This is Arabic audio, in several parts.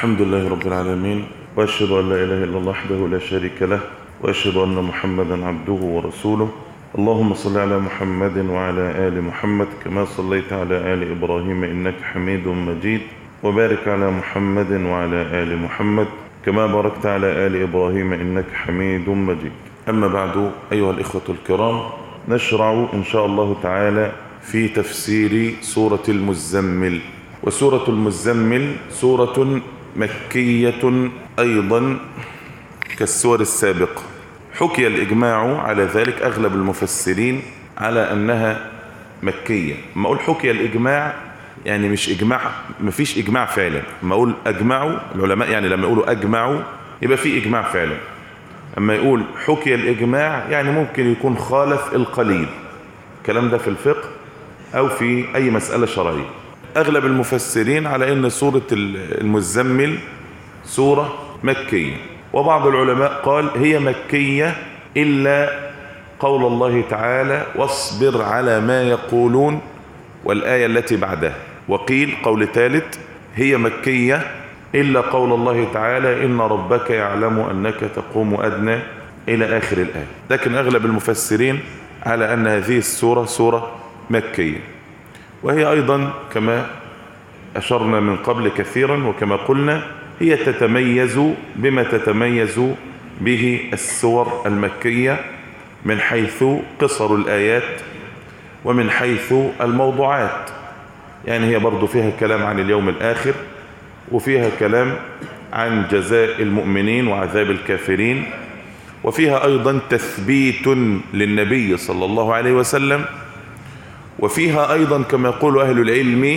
الحمد لله رب العالمين، وأشهد أن لا إله إلا الله وحده لا شريك له، وأشهد أن محمدا عبده ورسوله. اللهم صل على محمد وعلى آل محمد كما صليت على آل إبراهيم إنك حميد مجيد، وبارك على محمد وعلى آل محمد كما باركت على آل إبراهيم إنك حميد مجيد. أما بعد، أيها الإخوة الكرام، نشرع إن شاء الله تعالى في تفسير سورة المزمل. وسورة المزمل سورة مكية أيضا كالسور السابقة. حكي الإجماع على ذلك، أغلب المفسرين على أنها مكية. ما أقول حكي الإجماع يعني مش إجماع، مفيش إجماع فعلا. ما أقول أجمعوا العلماء، يعني لما يقولوا أجمعوا يبقى في إجماع فعلا. أما يقول حكي الإجماع يعني ممكن يكون خالف القليل. الكلام ده في الفقه أو في أي مسألة شرعية. أغلب المفسرين على أن سورة المزمل سورة مكية، وبعض العلماء قال هي مكية إلا قول الله تعالى واصبر على ما يقولون والآية التي بعدها. وقيل قول ثالث هي مكية إلا قول الله تعالى إن ربك يعلم أنك تقوم أدنى إلى آخر الآية. لكن أغلب المفسرين على أن هذه السورة سورة مكية، وهي أيضا كما أشرنا من قبل كثيرا وكما قلنا هي تتميز بما تتميز به السور المكية من حيث قصر الآيات ومن حيث الموضوعات. يعني هي برضو فيها كلام عن اليوم الآخر، وفيها كلام عن جزاء المؤمنين وعذاب الكافرين، وفيها أيضا تثبيت للنبي صلى الله عليه وسلم، وفيها أيضا كما يقول أهل العلم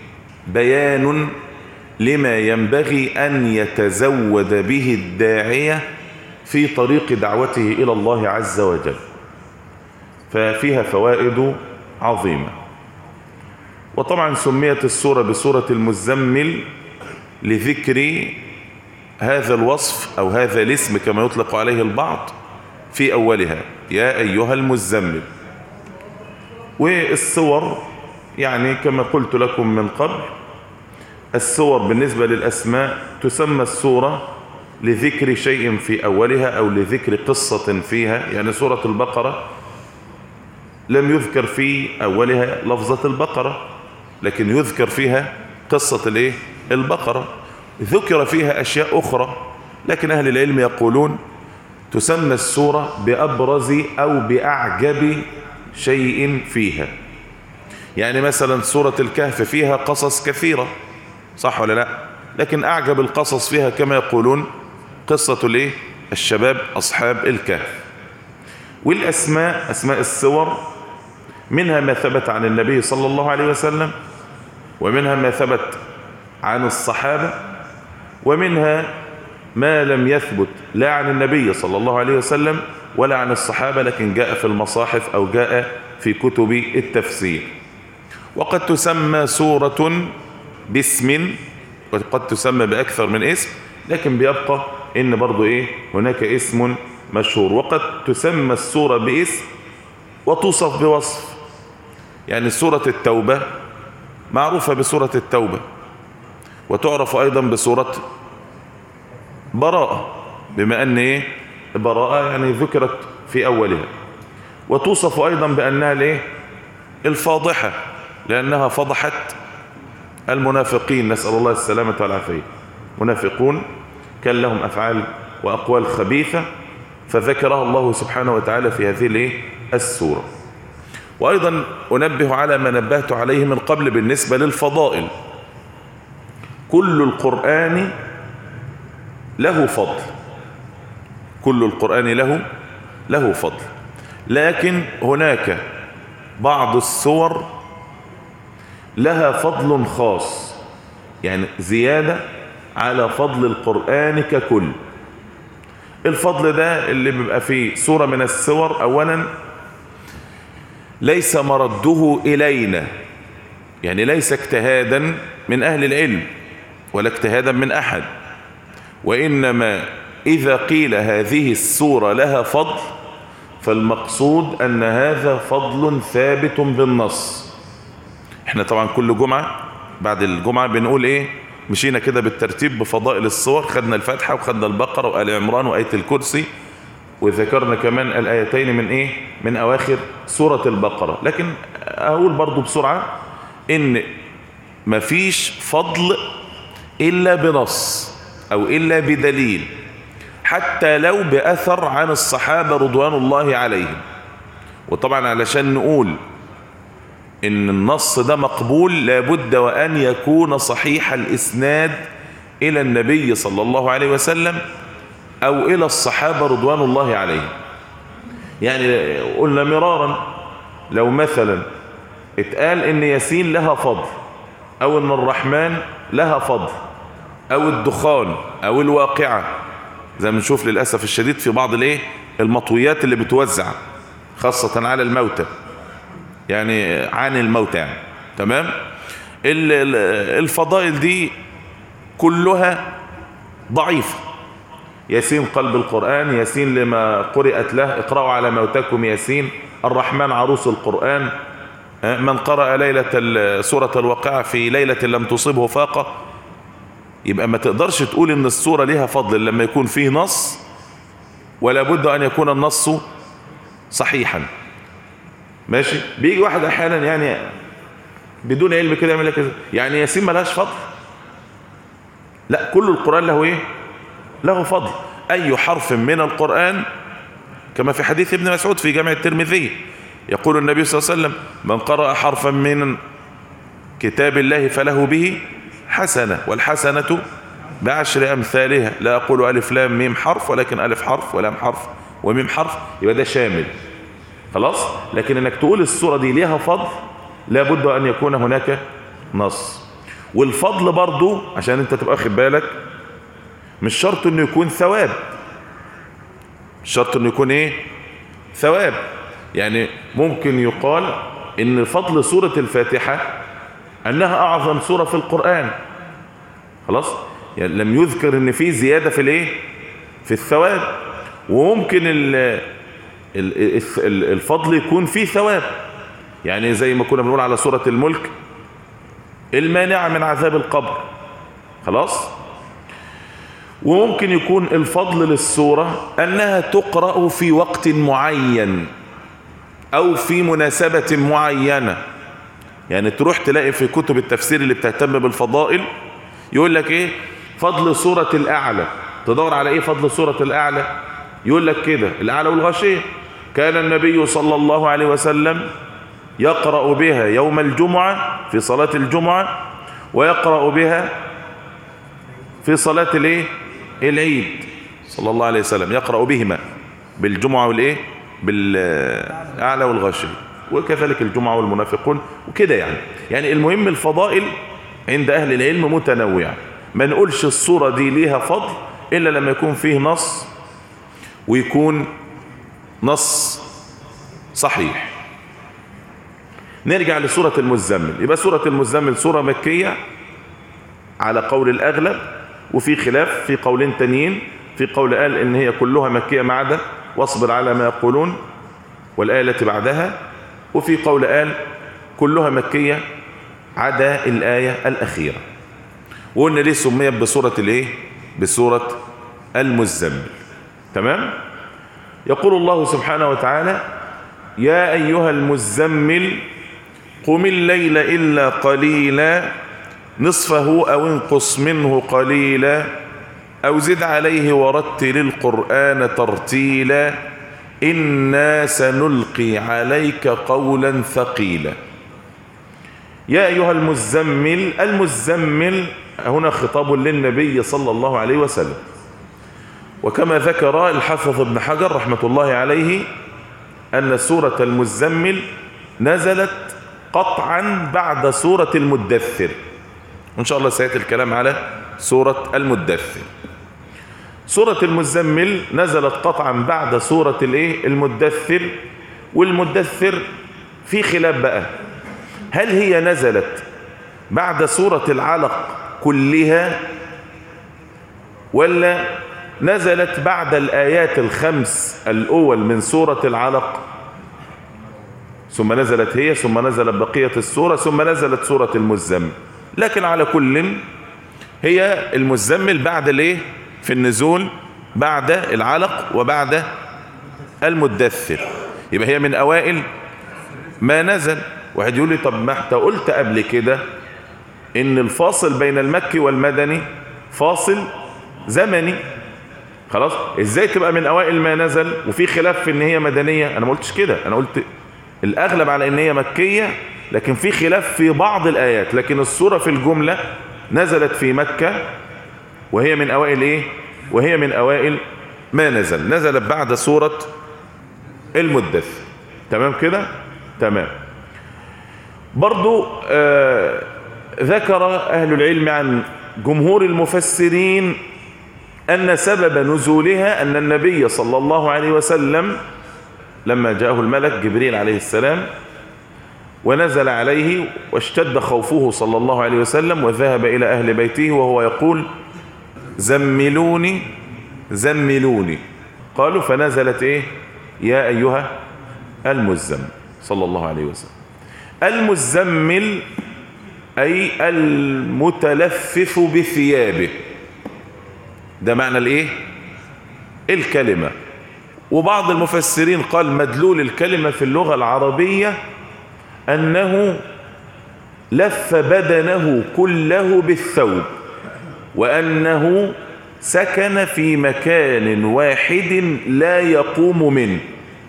بيان لما ينبغي أن يتزود به الداعية في طريق دعوته إلى الله عز وجل. ففيها فوائد عظيمة. وطبعا سميت السورة بسورة المزمل لذكر هذا الوصف أو هذا الاسم كما يطلق عليه البعض في أولها، يا أيها المزمل. والسور يعني كما قلت لكم من قبل، السور بالنسبة للأسماء تسمى السورة لذكر شيء في أولها أو لذكر قصة فيها. يعني سورة البقرة لم يذكر في أولها لفظة البقرة، لكن يذكر فيها قصة البقرة. ذكر فيها أشياء أخرى، لكن أهل العلم يقولون تسمى السورة بأبرز أو بأعجب شيء فيها. يعني مثلا سورة الكهف فيها قصص كثيرة، صح ولا لا؟ لكن أعجب القصص فيها كما يقولون قصة الشباب أصحاب الكهف. والأسماء، أسماء السور، منها ما ثبت عن النبي صلى الله عليه وسلم، ومنها ما ثبت عن الصحابة، ومنها ما لم يثبت لا عن النبي صلى الله عليه وسلم ولا عن الصحابة، لكن جاء في المصاحف أو جاء في كتب التفسير. وقد تسمى سورة باسم، وقد تسمى بأكثر من اسم، لكن بيبقى إن برضو هناك اسم مشهور. وقد تسمى السورة باسم وتوصف بوصف. يعني سورة التوبة معروفة بسورة التوبة، وتعرف أيضا بسورة براءة، بما أن براءة يعني ذكرت في أولها. وتوصف أيضا بأنها الفاضحة، لأنها فضحت المنافقين، نسأل الله السلامة والعافية. منافقون كان لهم أفعال وأقوال خبيثة، فذكرها الله سبحانه وتعالى في هذه السورة. وأيضا أنبه على ما نبهت عليه من قبل بالنسبة للفضائل. كل القرآن له فضل، كل القرآن له فضل، لكن هناك بعض السور لها فضل خاص، يعني زيادة على فضل القرآن ككل. الفضل ده اللي بيبقى فيه سورة من السور، أولا ليس مرده إلينا، يعني ليس اجتهادا من أهل العلم ولا اجتهادا من أحد، وإنما إذا قيل هذه السورة لها فضل فالمقصود أن هذا فضل ثابت بالنص. احنا طبعا كل جمعة بعد الجمعة بنقول مشينا كده بالترتيب بفضائل الصور، خدنا الفاتحة وخدنا البقرة وآل عمران وآية الكرسي، وذكرنا كمان الآيتين من من أواخر سورة البقرة. لكن أقول برضو بسرعة إن مفيش فضل إلا بنص أو إلا بدليل، حتى لو بأثر عن الصحابة رضوان الله عليهم. وطبعا علشان نقول إن النص ده مقبول لابد وأن يكون صحيح الإسناد إلى النبي صلى الله عليه وسلم أو إلى الصحابة رضوان الله عليهم. يعني قلنا مرارا لو مثلا اتقال إن ياسين لها فضل، أو إن الرحمن لها فضل، أو الدخان، أو الواقعة، زي ما نشوف للأسف الشديد في بعض المطويات اللي بتوزع خاصة على الموتى، يعني عن الموتى يعني. تمام. الفضائل دي كلها ضعيفة. ياسين قلب القرآن، ياسين لما قرأت له، اقرأوا على موتاكم ياسين، الرحمن عروس القرآن، من قرأ ليلة سورة الواقعة في ليلة لم تصبه فاقة. يبقى ما تقدرش تقول ان السورة لها فضل لما يكون فيه نص، ولا بد ان يكون النص صحيحا. ماشي. بيجي واحد احيانا يعني بدون علم كده يعمل لك يعني ياسين ما لهاش فضل. لا، كل القرآن له له فضل. اي حرف من القرآن، كما في حديث ابن مسعود في جامع الترمذي، يقول النبي صلى الله عليه وسلم: من قرأ حرفا من كتاب الله فله به حسنة، والحسنة بعشر أمثالها. لا أقول ألف لام ميم حرف، ولكن ألف حرف ولام حرف وميم حرف، يبقى ده شامل خلاص. لكن انك تقول السورة دي ليها فضل لابد أن يكون هناك نص. والفضل برضو عشان انت تبقى واخد بالك، مش شرط انه يكون ثواب، مش شرط انه يكون ثواب. يعني ممكن يقال ان فضل سورة الفاتحة انها اعظم سورة في القرآن خلاص، يعني لم يذكر ان في زيادة في الثواب. وممكن الفضل يكون فيه ثواب، يعني زي ما كنا بنقول على سورة الملك المانعة من عذاب القبر خلاص. وممكن يكون الفضل للسورة انها تقرأ في وقت معين او في مناسبة معينة. يعني تروح تلاقي في كتب التفسير اللي بتهتم بالفضائل يقول لك فضل سورة الأعلى، تدور على فضل سورة الأعلى، يقول لك كده: الأعلى والغاشية كان النبي صلى الله عليه وسلم يقرأ بها يوم الجمعة في صلاة الجمعة، ويقرأ بها في صلاة العيد صلى الله عليه وسلم، يقرأ بهما بالجمعة بالأعلى والغاشية، وكذلك الجمعة والمنافقون وكده. يعني المهم الفضائل عند أهل العلم متنوعة. ما نقولش الصورة دي ليها فضل إلا لما يكون فيه نص، ويكون نص صحيح. نرجع لسورة المزمل. يبقى سورة المزمل سورة مكية على قول الأغلب، وفي خلاف في قولين تانيين. في قول قال إن هي كلها مكية ما عدا واصبر على ما يقولون والآية التي بعدها، وفي قول قال كلها مكية عدا الآية الأخيرة. وقلنا ليه سميت بسورة بسورة المزمل. تمام. يقول الله سبحانه وتعالى: يا أيها المزمل قم الليل إلا قليلا نصفه أو انقص منه قليلا أو زد عليه ورتل القرآن ترتيلا إنا سنلقي عليك قولا ثقيلا. يا أيها المزمل. المزمل هنا خطاب للنبي صلى الله عليه وسلم. وكما ذكر الحافظ ابن حجر رحمة الله عليه أن سورة المزمل نزلت قطعا بعد سورة المدثر، وإن شاء الله سيأتي الكلام على سورة المدثر. سورة المزمل نزلت قطعا بعد سورة المدثر. والمدثر في خلاف بقى، هل هي نزلت بعد سورة العلق كلها، ولا نزلت بعد الآيات الخمس الأول من سورة العلق ثم نزلت هي، ثم نزلت بقية السورة، ثم نزلت سورة المزمل؟ لكن على كل هي المزمل بعد الايه في النزول، بعد العلق وبعد المدثر، يبقى هي من اوائل ما نزل. واحد يقول لي طب ما انت قلت قبل كده ان الفاصل بين المكي والمدني فاصل زمني، خلاص ازاي تبقى من اوائل ما نزل وفي خلاف في ان هي مدنية؟ انا ما قلتش كده، انا قلت الاغلب على ان هي مكية، لكن في خلاف في بعض الايات، لكن السورة في الجملة نزلت في مكة وهي من اوائل ايه، وهي من اوائل ما نزل، نزلت بعد سورة المدثر. تمام كده؟ تمام. برضو ذكر اهل العلم عن جمهور المفسرين ان سبب نزولها ان النبي صلى الله عليه وسلم لما جاءه الملك جبريل عليه السلام ونزل عليه واشتد خوفه صلى الله عليه وسلم وذهب الى اهل بيته وهو يقول زملوني زملوني، قالوا فنزلت ايه؟ يا ايها المزمل صلى الله عليه وسلم. المزمل اي المتلفف بثيابه، ده معنى الايه؟ الكلمة. وبعض المفسرين قال مدلول الكلمة في اللغة العربية انه لف بدنه كله بالثوب، وانه سكن في مكان واحد لا يقوم منه،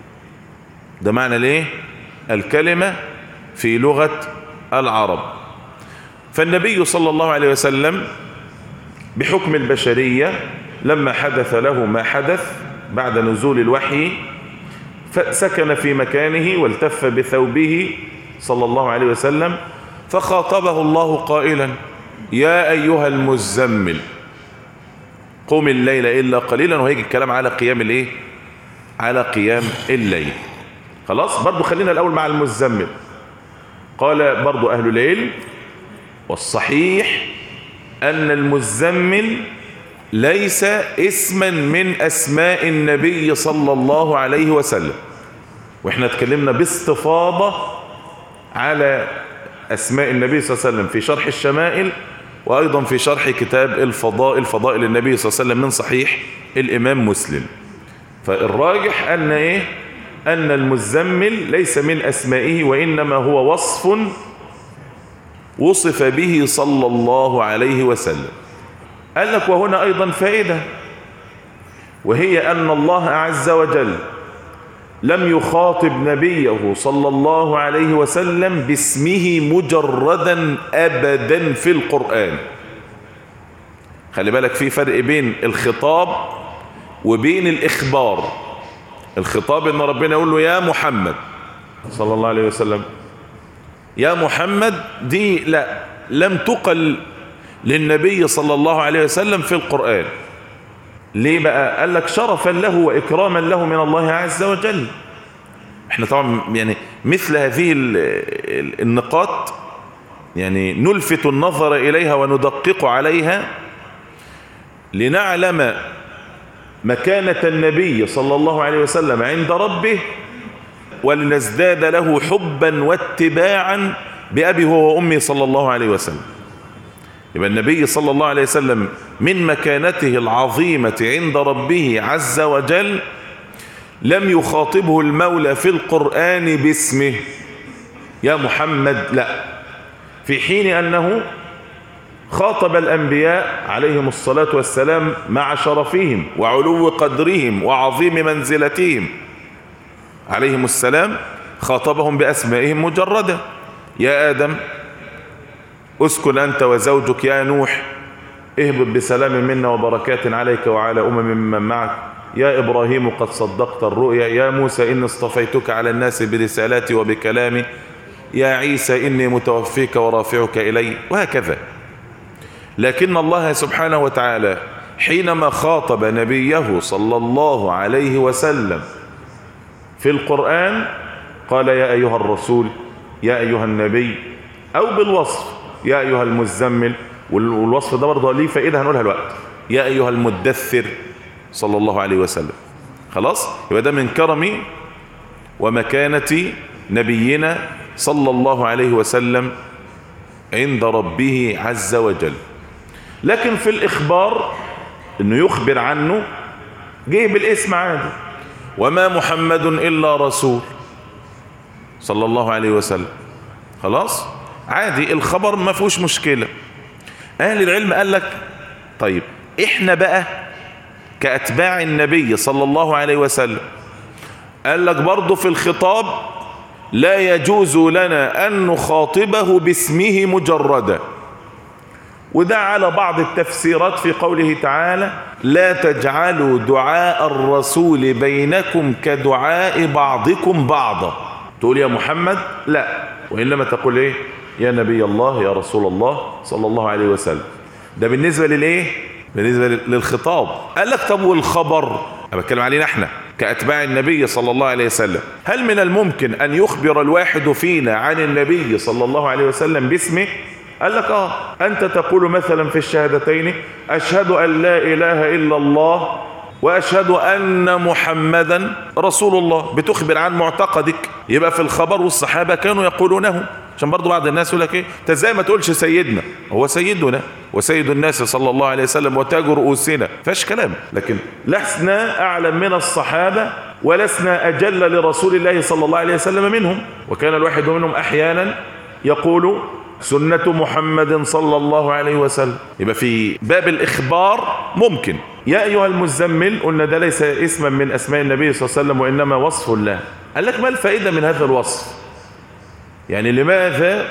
ده معنى الايه؟ الكلمة في لغة العرب. فالنبي صلى الله عليه وسلم بحكم البشرية لما حدث له ما حدث بعد نزول الوحي فسكن في مكانه والتف بثوبه صلى الله عليه وسلم، فخاطبه الله قائلا يا أيها المزمل قم الليل إلا قليلا، وهيجي الكلام على قيام الايه؟ على قيام الليل. خلاص، برضو خلينا الأول مع المزمل. قال برضو أهل العلم والصحيح أن المزمل ليس اسما من أسماء النبي صلى الله عليه وسلم، وإحنا اتكلمنا باستفاضة على أسماء النبي صلى الله عليه وسلم في شرح الشمائل، وأيضا في شرح كتاب الفضائل، فضائل النبي صلى الله عليه وسلم من صحيح الإمام مسلم. فالراجح أن إيه؟ أن المزمل ليس من أسمائه، وإنما هو وصف وصف به صلى الله عليه وسلم. قال لك وهنا أيضا فائدة، وهي أن الله عز وجل لم يخاطب نبيه صلى الله عليه وسلم باسمه مجردا أبدا في القرآن. خلي بالك في فرق بين الخطاب وبين الإخبار. الخطاب إن ربنا يقول له يا محمد صلى الله عليه وسلم، يا محمد، دي لا لم تقل للنبي صلى الله عليه وسلم في القرآن. ليه بقى؟ قال لك شرفا له وإكراما له من الله عز وجل. احنا طبعا يعني مثل هذه النقاط يعني نلفت النظر إليها وندقق عليها لنعلم مكانة النبي صلى الله عليه وسلم عند ربه، ولنزداد له حبا واتباعا بأبي هو وأمي صلى الله عليه وسلم. يبقى النبي صلى الله عليه وسلم من مكانته العظيمة عند ربه عز وجل لم يخاطبه المولى في القرآن باسمه يا محمد، لا، في حين أنه خاطب الأنبياء عليهم الصلاة والسلام مع شرفهم وعلو قدرهم وعظيم منزلتهم عليهم السلام، خاطبهم بأسمائهم مجردة. يا آدم اسكن أنت وزوجك، يا نوح اهبط بسلام منا وبركات عليك وعلى ممن معك، يا إبراهيم قد صدقت الرؤيا، يا موسى إني اصطفيتك على الناس برسالاتي وبكلامي، يا عيسى إني متوفيك ورافعك إلي، وهكذا. لكن الله سبحانه وتعالى حينما خاطب نبيه صلى الله عليه وسلم في القرآن قال يا أيها الرسول، يا أيها النبي، أو بالوصف يا أيها المزمل. والوصف ده برضه ليه فائدة هنقولها الوقت، يا أيها المدثر صلى الله عليه وسلم. خلاص، يبقى ده من كرم ومكانة نبينا صلى الله عليه وسلم عند ربه عز وجل. لكن في الإخبار إنه يخبر عنه جه بالاسم عادي، وما محمد إلا رسول صلى الله عليه وسلم، خلاص عادي الخبر ما فيهوش مشكلة. أهل العلم قال لك طيب إحنا بقى كأتباع النبي صلى الله عليه وسلم، قال لك برضو في الخطاب لا يجوز لنا أن نخاطبه باسمه مجردا، وده على بعض التفسيرات في قوله تعالى لا تجعلوا دعاء الرسول بينكم كدعاء بعضكم بعضا. تقول يا محمد لا، وإنما تقول ايه يا نبي الله يا رسول الله صلى الله عليه وسلم. ده بالنسبة للايه؟ بالنسبة للخطاب. قال لك طب والخبر، انا بتكلم علينا احنا كأتباع النبي صلى الله عليه وسلم، هل من الممكن أن يخبر الواحد فينا عن النبي صلى الله عليه وسلم باسمه؟ قال لك أنت تقول مثلا في الشهادتين أشهد أن لا إله إلا الله وأشهد أن محمدا رسول الله، بتخبر عن معتقدك. يبقى في الخبر والصحابة كانوا يقولونه، عشان برضو بعض الناس يقول لك ايه انت ازاي ما تقولش سيدنا، هو سيدنا وسيد الناس صلى الله عليه وسلم وتاج رؤوسنا، فاش كلام. لكن لسنا أعلم من الصحابة ولسنا أجل لرسول الله صلى الله عليه وسلم منهم، وكان الواحد منهم أحيانا يقول سنة محمد صلى الله عليه وسلم. يبقى في باب الإخبار ممكن يا أيها المزمل، قلنا ده ليس اسما من أسماء النبي صلى الله عليه وسلم وإنما وصف له. قال لك ما الفائدة من هذا الوصف؟ يعني لماذا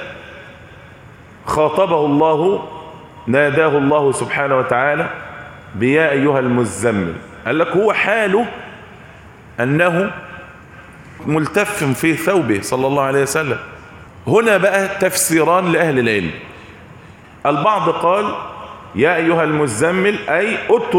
خاطبه الله، ناداه الله سبحانه وتعالى بيا أيها المزمل؟ قال لك هو حاله أنه ملتف في ثوبه صلى الله عليه وسلم. هنا بقى تفسيران لأهل العلم. البعض قال يا أيها المزمل أي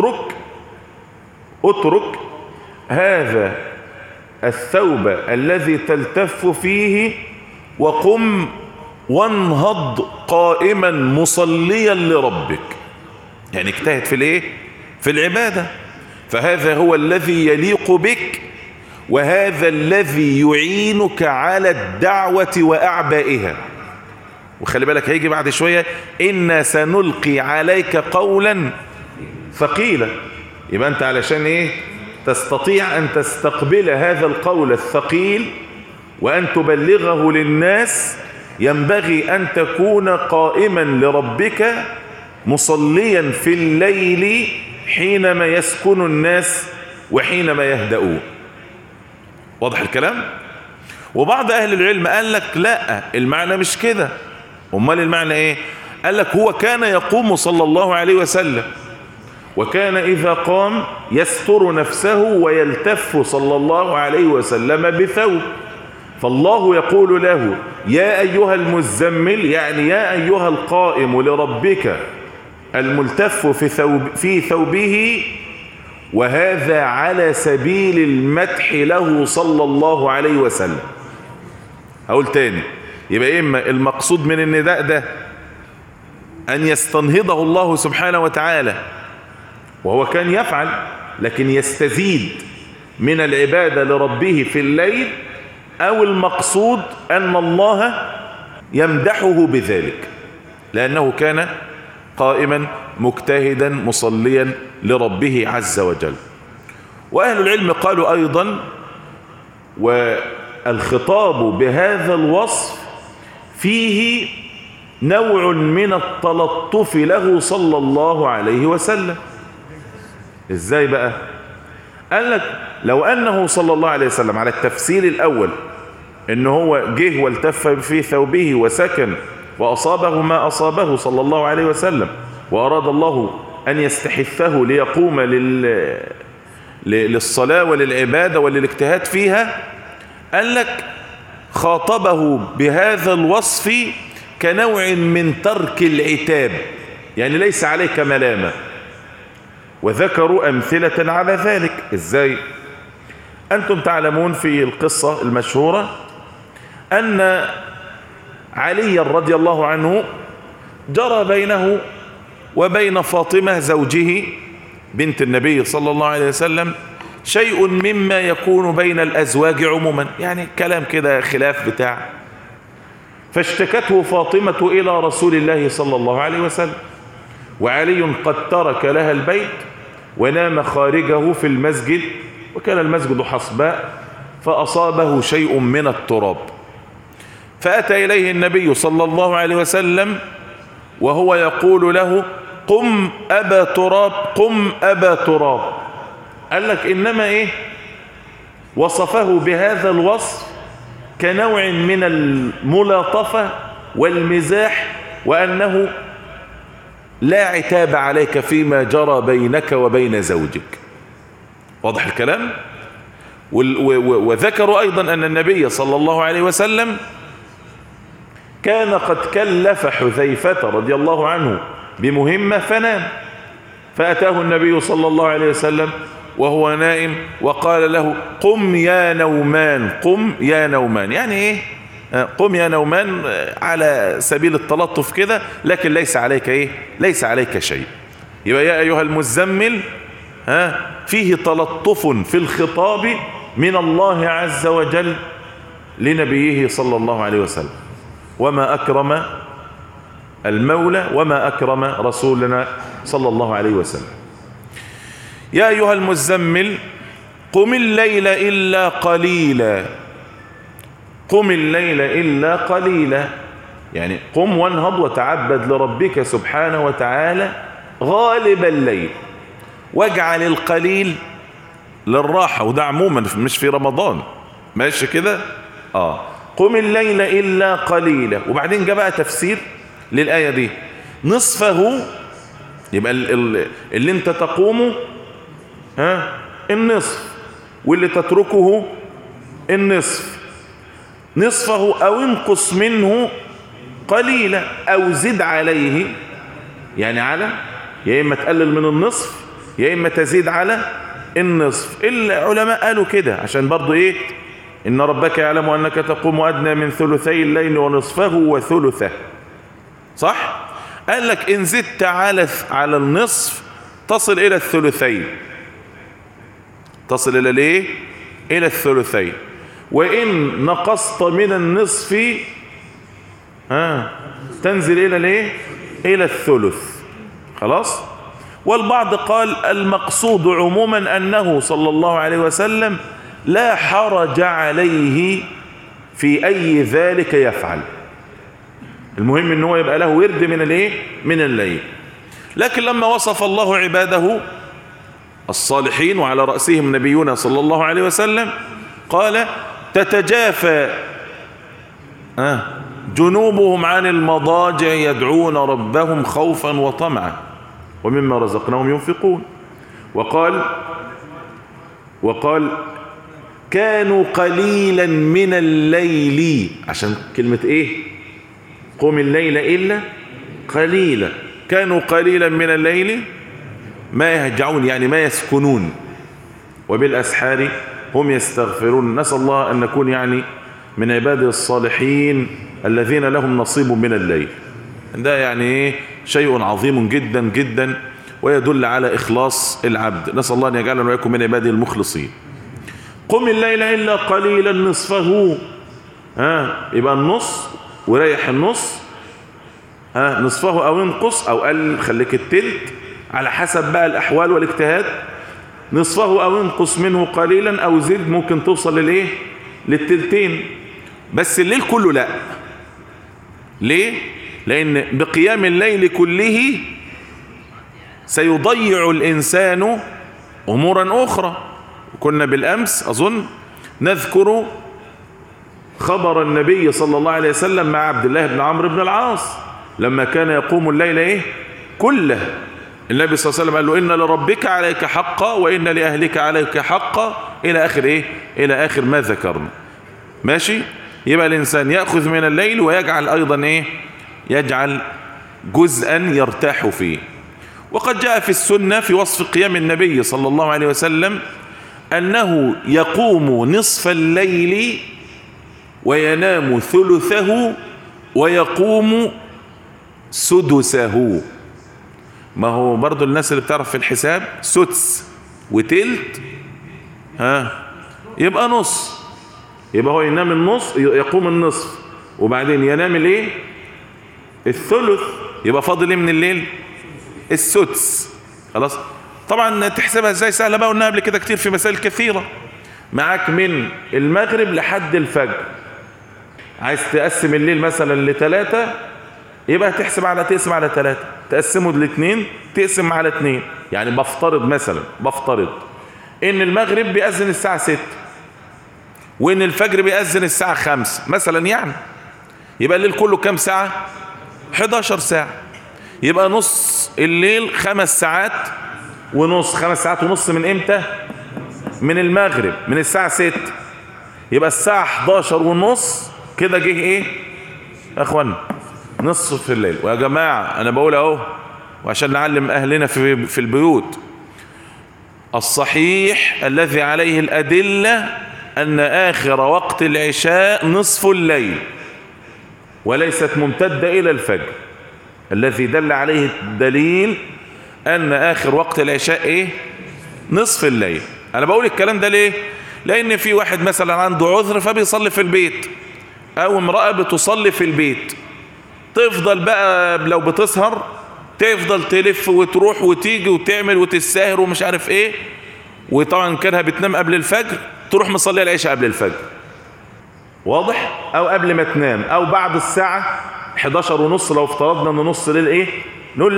اترك هذا الثوب الذي تلتف فيه وقم وانهض قائما مصليا لربك، يعني اجتهد في الايه؟ في العبادة، فهذا هو الذي يليق بك وهذا الذي يعينك على الدعوة وأعبائها. وخلي بالك هيجي بعد شوية إنا سنلقي عليك قولا ثقيلا، يبقى أنت علشان إيه؟ تستطيع أن تستقبل هذا القول الثقيل وأن تبلغه للناس، ينبغي أن تكون قائما لربك مصليا في الليل حينما يسكن الناس وحينما يهدؤون. واضح الكلام؟ وبعض أهل العلم قال لك لا، المعنى مش كده. أمال المعنى إيه؟ قال لك هو كان يقوم صلى الله عليه وسلم، وكان إذا قام يستر نفسه ويلتف صلى الله عليه وسلم بثوب، فالله يقول له يا أيها المزمل، يعني يا أيها القائم لربك الملتف في ثوبه، وهذا على سبيل المدح له صلى الله عليه وسلم. هقول تاني، يبقى إما المقصود من النداء ده أن يستنهضه الله سبحانه وتعالى، وهو كان يفعل، لكن يستزيد من العبادة لربه في الليل، أو المقصود أن الله يمدحه بذلك لأنه كان قائما مجتهدا مصليا لربه عز وجل. وأهل العلم قالوا أيضا والخطاب بهذا الوصف فيه نوع من التلطف له صلى الله عليه وسلم. ازاي بقى؟ قال لك لو أنه صلى الله عليه وسلم على التفسير الأول إنه هو جه والتف في ثوبه وسكن وأصابه ما أصابه صلى الله عليه وسلم، وأراد الله أن يستحثه ليقوم للصلاة وللعبادة وللاجتهاد فيها، قال لك خاطبه بهذا الوصف كنوع من ترك العتاب، يعني ليس عليك ملامة. وذكروا أمثلة على ذلك. إزاي؟ أنتم تعلمون في القصة المشهورة أن علي رضي الله عنه جرى بينه وبين فاطمة زوجه بنت النبي صلى الله عليه وسلم شيء مما يكون بين الأزواج عموما، يعني كلام كده خلاف بتاع، فاشتكته فاطمة إلى رسول الله صلى الله عليه وسلم، وعلي قد ترك لها البيت ونام خارجه في المسجد، وكان المسجد حصباء، فأصابه شيء من التراب، فأتى إليه النبي صلى الله عليه وسلم وهو يقول له: قم أبا تراب، قم أبا تراب. قال لك إنما وصفه بهذا الوصف كنوع من الملاطفة والمزاح، وأنه لا عتاب عليك فيما جرى بينك وبين زوجك. واضح الكلام؟ وذكروا أيضا أن النبي صلى الله عليه وسلم كان قد كلف حذيفة رضي الله عنه بمهمة فنام، فأتاه النبي صلى الله عليه وسلم وهو نائم وقال له: قم يا نومان، قم يا نومان. يعني قم يا نومان على سبيل التلطف كده، لكن ليس عليك ليس عليك شيء. يبقى يا أيها المزمل فيه تلطف في الخطاب من الله عز وجل لنبيه صلى الله عليه وسلم. وما أكرم المولى وما أكرم رسولنا صلى الله عليه وسلم. يا أيها المزمل قم الليل إلا قليلا، قم الليل إلا قليلا، يعني قم وانهض وتعبد لربك سبحانه وتعالى غالب الليل، واجعل القليل للراحة، وده عموما مش في رمضان، ماشي كده؟ قم الليل إلا قليلا. وبعدين جاء بقى تفسير للآية دي: نصفه، يبقى اللي انت تقومه النصف، واللي تتركه النصف، نصفه أو انقص منه قليلا أو زد عليه، يعني على يا إما تقلل من النصف يا إما تزيد على النصف. العلماء قالوا كده عشان برضو إن ربك يعلم أنك تقوم أدنى من ثلثي الليل ونصفه وثلثه، صح؟ قال لك إن زدت على النصف تصل إلى الثلثين، تصل إلى إلى الثلثين. وإن نقصت من النصف تنزل إلى إلى الثلث. خلاص؟ والبعض قال المقصود عموما أنه صلى الله عليه وسلم لا حرج عليه في أي ذلك يفعل، المهم أنه يبقى له ورد من الليل. لكن لما وصف الله عباده الصالحين وعلى رأسهم نبينا صلى الله عليه وسلم قال: تتجافى جنوبهم عن المضاجع يدعون ربهم خوفا وطمعا ومما رزقناهم ينفقون. وقال كانوا قليلا من الليل، عشان كلمة قم الليل إلا قليلا، كانوا قليلا من الليل ما يهجعون، يعني ما يسكنون، وبالأسحار هم يستغفرون. نسأل الله أن نكون يعني من عباده الصالحين الذين لهم نصيب من الليل. ده يعني شيء عظيم جدا جدا، ويدل على إخلاص العبد. نسأل الله أن يجعلنا وإياكم من عباده المخلصين. قم الليل إلا قليلا نصفه، يبقى النص وريح النص، نصفه أو انقص أو قل، خليك التلت على حسب بقى الأحوال والاجتهاد. نصفه أو انقص منه قليلا أو زد، ممكن توصل للتلتين، بس الليل كله لا. ليه؟ لأن بقيام الليل كله سيضيع الإنسان أمورا أخرى. كنا بالأمس أظن نذكر خبر النبي صلى الله عليه وسلم مع عبد الله بن عمرو بن العاص لما كان يقوم الليل كله. النبي صلى الله عليه وسلم قال له: إن لربك عليك حقا وإن لأهلك عليك حقا، إلى آخر إلى آخر ما ذكرنا. ماشي؟ يبقى الإنسان يأخذ من الليل ويجعل أيضا يجعل جزءا يرتاح فيه. وقد جاء في السنة في وصف قيام النبي صلى الله عليه وسلم أنه يقوم نصف الليل وينام ثلثه ويقوم سدسه. ما هو برضو الناس اللي بتعرف في الحساب سدس وتلت يبقى نص، يبقى هو ينام النص، يقوم النصف وبعدين ينام الثلث، يبقى فاضل من الليل السدس. خلاص. طبعا تحسبها ازاي؟ سهله بقى، قلنا قبل كده كتير في مسائل كثيره. معاك من المغرب لحد الفجر، عايز تقسم الليل مثلا ل3، يبقى تقسم على 3، تقسمه ل2 تقسم على 2. يعني بفترض ان المغرب بيأذن الساعة 6 وان الفجر بيأذن الساعة 5 مثلا، يعني يبقى الليل كله كام ساعة؟ 11 ساعة. يبقى نص الليل 5 ساعات ونص. 5 ساعات ونص من امتى؟ من المغرب، من الساعة 6. يبقى الساعة 11 ونص كده جه ايه يا اخوانا؟ نصف الليل. ويا جماعة انا بقول اهو، وعشان نعلم اهلنا في البيوت، الصحيح الذي عليه الادلة ان اخر وقت العشاء نصف الليل وليست ممتدة الى الفجر. الذي دل عليه الدليل ان اخر وقت العشاء ايه؟ نصف الليل. انا بقول الكلام ده ليه؟ لان في واحد مثلا عنده عذر فبيصلي في البيت، او امرأة بتصلي في البيت، تفضل بقى لو بتسهر تفضل تلف وتروح وتيجي وتعمل وتساهر ومش عارف ايه، وطبعا كانها بتنام قبل الفجر، تروح مصلي العشاء قبل الفجر. واضح؟ او قبل ما تنام، او بعد الساعة 11 ونص لو افترضنا ان نص ليل ايه، نقول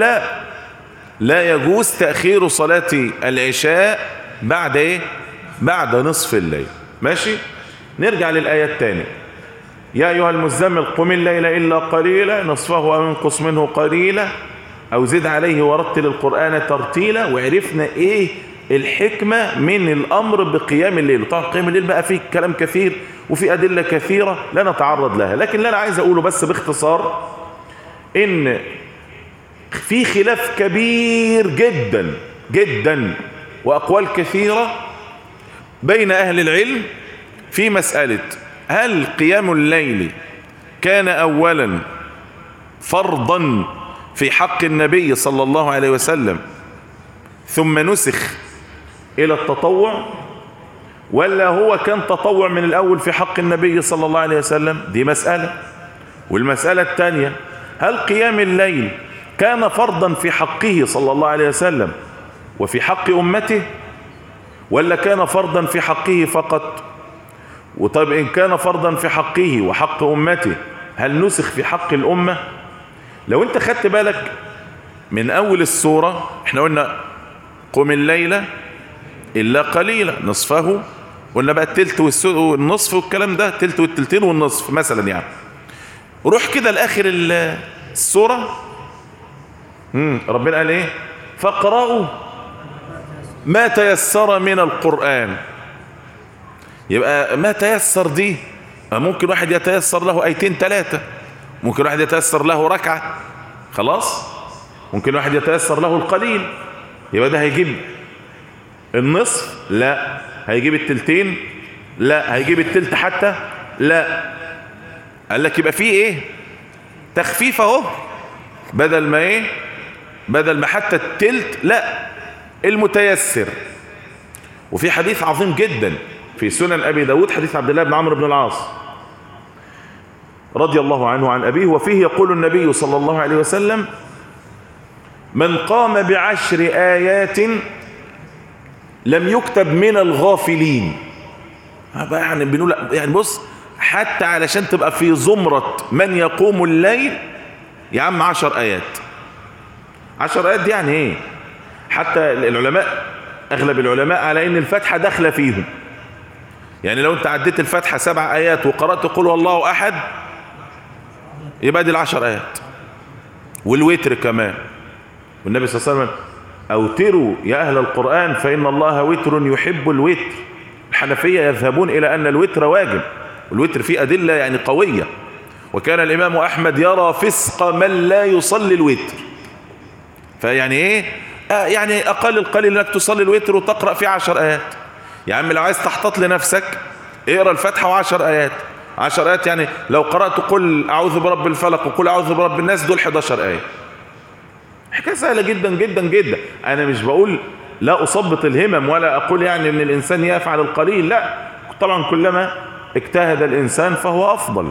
لا يجوز تأخير صلاة العشاء بعد ايه؟ بعد نصف الليل. ماشي؟ نرجع للآية الثانية. يا أيها المزمل قم الليل إلا قليلا نصفه أو انقص منه قليلا أو زد عليه ورتل القرآن ترتيلا. وعرفنا إيه الحكمة من الأمر بقيام الليل. طبعا قيام الليل بقى فيه كلام كثير وفي أدلة كثيرة لا نتعرض لها، لكن اللي أنا عايز أقوله بس باختصار إن في خلاف كبير جدا جدا وأقوال كثيرة بين أهل العلم في مسألة هل قيام الليل كان أولا فرضا في حق النبي صلى الله عليه وسلم ثم نسخ إلى التطوع، ولا هو كان تطوع من الأول في حق النبي صلى الله عليه وسلم؟ دي مسألة. والمسألة الثانية، هل قيام الليل كان فرضا في حقه صلى الله عليه وسلم وفي حق أمته، ولا كان فرضا في حقه فقط؟ وطيب إن كان فرضا في حقه وحق أمته، هل نسخ في حق الأمة؟ لو انت خدت بالك من أول السورة، احنا قلنا قم الليلة إلا قليلا نصفه، قلنا بقى التلت والنصف والكلام ده، تلت والتلتين والنصف مثلا يعني. روح كده لآخر السورة، ربنا قال ايه؟ فاقرأوا ما تيسر من القرآن. يبقى ما تيسر دي ممكن واحد يتيسر له آيتين 3، ممكن واحد يتيسر له ركعة، خلاص، ممكن واحد يتيسر له القليل. يبقى ده هيجيب النصف؟ لا. هيجيب التلتين؟ لا. هيجيب التلت حتى؟ لا. قال لك يبقى فيه ايه؟ تخفيف اهو، بدل ما ايه؟ بدل ما حتى التلت، لا، المتيسر. وفي حديث عظيم جدا في سنن أبي داود، حديث عبد الله بن عمرو بن العاص رضي الله عنه عن أبيه، وفيه يقول النبي صلى الله عليه وسلم: من قام ب10 آيات لم يكتب من الغافلين. يعني بنقول يعني بص، حتى علشان تبقى في زمرة من يقوم الليل يا عم 10 آيات. 10 آيات دي يعني ايه؟ حتى العلماء، اغلب العلماء على ان الفاتحة داخله فيهم. يعني لو انت عديت الفاتحة 7 آيات وقرأت قل هو الله أحد، يبقى دي 10 آيات. والوتر كمان، والنبي صلى الله عليه وسلم: أوتروا يا أهل القرآن فإن الله وتر يحب الوتر. الحنفية يذهبون إلى أن الوتر واجب، والوتر فيه أدلة يعني قوية. وكان الإمام أحمد يرى فسق من لا يصلي الوتر. فيعني إيه؟ يعني أقل القليل أنك تصلي الوتر وتقرأ فيه 10 آيات. يا عم لو عايز تحتاط لنفسك اقرأ الفاتحة و10 آيات. 10 آيات يعني لو قرأت قل أعوذ برب الفلق وقل أعوذ برب الناس، دول 11 آية. حكاية سهلة جدا جدا جدا. أنا مش بقول لا أصبط الهمم ولا أقول يعني أن الإنسان يفعل القليل، لا، طبعا كلما اجتهد الإنسان فهو أفضل.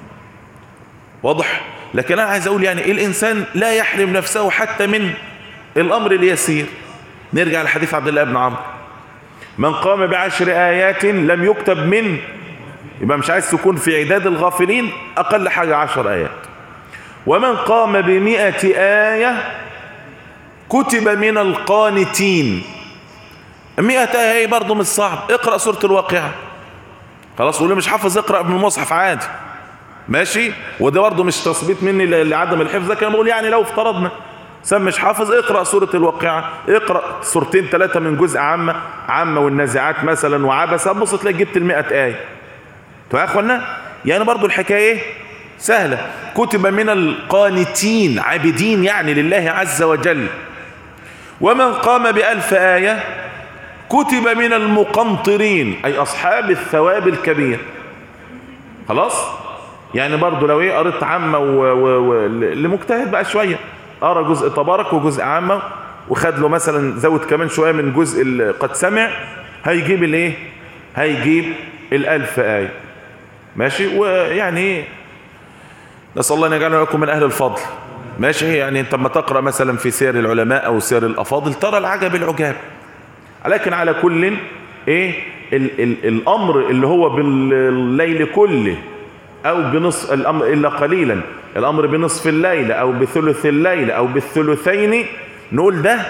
واضح؟ لكن أنا عايز أقول يعني الإنسان لا يحرم نفسه حتى من الأمر اليسير. نرجع لحديث عبد الله بن عمرو: من قام ب10 آيات لم يكتب من، يبقى مش عايز تكون في عداد الغافلين، أقل حاجة 10 آيات. ومن قام ب100 آية كتب من القانتين. 100 آية برضه مش صعب، اقرأ سورة الواقعة خلاص. واللي مش حافظ اقرأ من المصحف عادي ماشي. وده برضه مش تثبيت مني لعدم الحفظ، ده كان بقول يعني لو افترضنا مش حافظ اقرأ سورة الواقعة، اقرأ 2-3 من جزء عامة والنازعات مثلا وعبس، هتبص تلاقي جبت 100 آية. يا اخوانا يعني برضه الحكاية ايه سهلة. كتب من القانتين، عابدين يعني لله عز وجل. ومن قام ب1000 آية كتب من المقنطرين، أي أصحاب الثواب الكبير. خلاص يعني برضو لو ايه قريت عامة لمجتهد بقى شوية، قرأ جزء تبارك وجزء عامة وخد له مثلا زود كمان شوية من جزء قد سمع، هيجيب الايه، هيجيب 1000 آية ماشي. ويعني نسأل الله ان يجعلنا لكم من أهل الفضل ماشي. يعني انت لما تقرأ مثلا في سير العلماء او سير الافاضل ترى العجب العجاب. لكن على كل ايه الامر اللي هو بالليل كله او بنصف الامر الا قليلا، الامر بنصف الليل او بثلث الليل او بالثلثين، نقول ده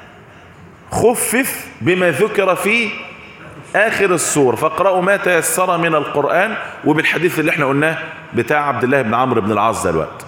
خفف بما ذكر في اخر السور. فاقرأوا ما تيسر من القرآن، وبالحديث اللي احنا قلناه بتاع عبد الله بن عمرو بن العاص دلوقتي.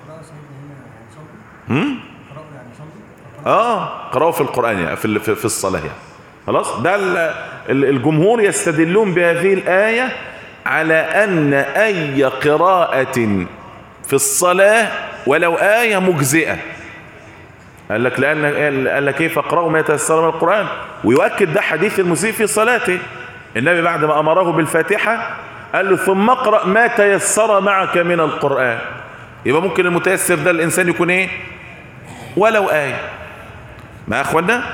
قرأوا في القرآن يعني في الصلاة يعني. خلاص ده الجمهور يستدلون بهذه الآية على أن أي قراءة في الصلاة ولو آية مجزئة. قال لك قال لك كيف اقرأوا ما يتيسر من القرآن، ويؤكد ده حديث المسيء في صلاته. النبي بعد ما أمره بالفاتحة قال له ثم اقرأ ما تيسر معك من القرآن. يبقى ممكن المتيسر ده الإنسان يكون ايه ولو آية. ما أخوانا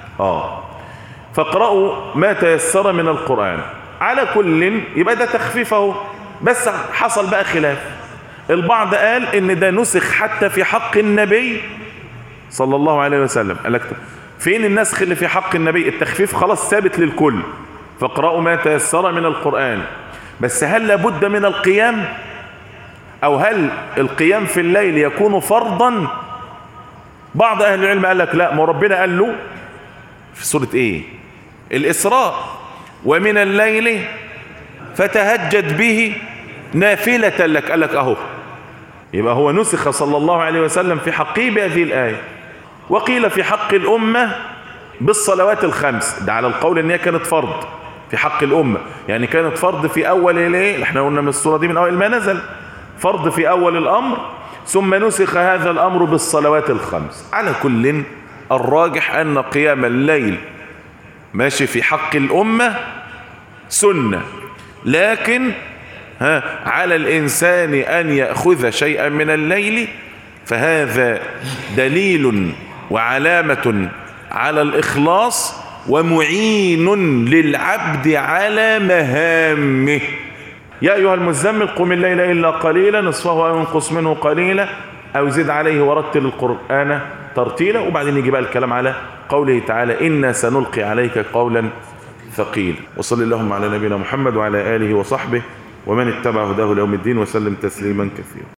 فاقرأوا ما تيسر من القرآن. على كل يبقى ده تخفيفه، بس حصل بقى خلاف. البعض قال ان ده نسخ حتى في حق النبي صلى الله عليه وسلم. قال لك فين النسخ اللي في حق النبي؟ التخفيف خلاص ثابت للكل، فاقرأوا ما تيسر من القرآن. بس هل لابد من القيام، او هل القيام في الليل يكون فرضا؟ بعض اهل العلم قال لك لا، ما ربنا قال له في سورة ايه الإسراء: ومن الليل فتهجد به نافلة لك. قال لك اهو، يبقى هو نسخ صلى الله عليه وسلم في حقه بهذه الآية. وقيل في حق الأمة بالصلوات الخمس، ده على القول ان هي كانت فرض في حق الأمة، يعني كانت فرض في أول الايه، احنا قلنا من السورة دي من أول ما نزل، فرض في أول الأمر، ثم نسخ هذا الأمر بالصلوات الخمس. على كل الراجح أن قيام الليل ماشي في حق الأمة سنة، لكن على الإنسان أن يأخذ شيئا من الليل، فهذا دليل وعلامة على الإخلاص ومعين للعبد على مهامه. يا أيها المزمل قم الليل إلا قليلا نصفه أو انقص منه قليلا أو زد عليه ورتل القرآن ترتيلا. وبعدين يجي بقى الكلام على قوله تعالى: إنا سنلقي عليك قولا ثقيلا. وصلى اللهم على نبينا محمد وعلى آله وصحبه ومن اتبع هداه ليوم الدين وسلم تسليما كثيرا.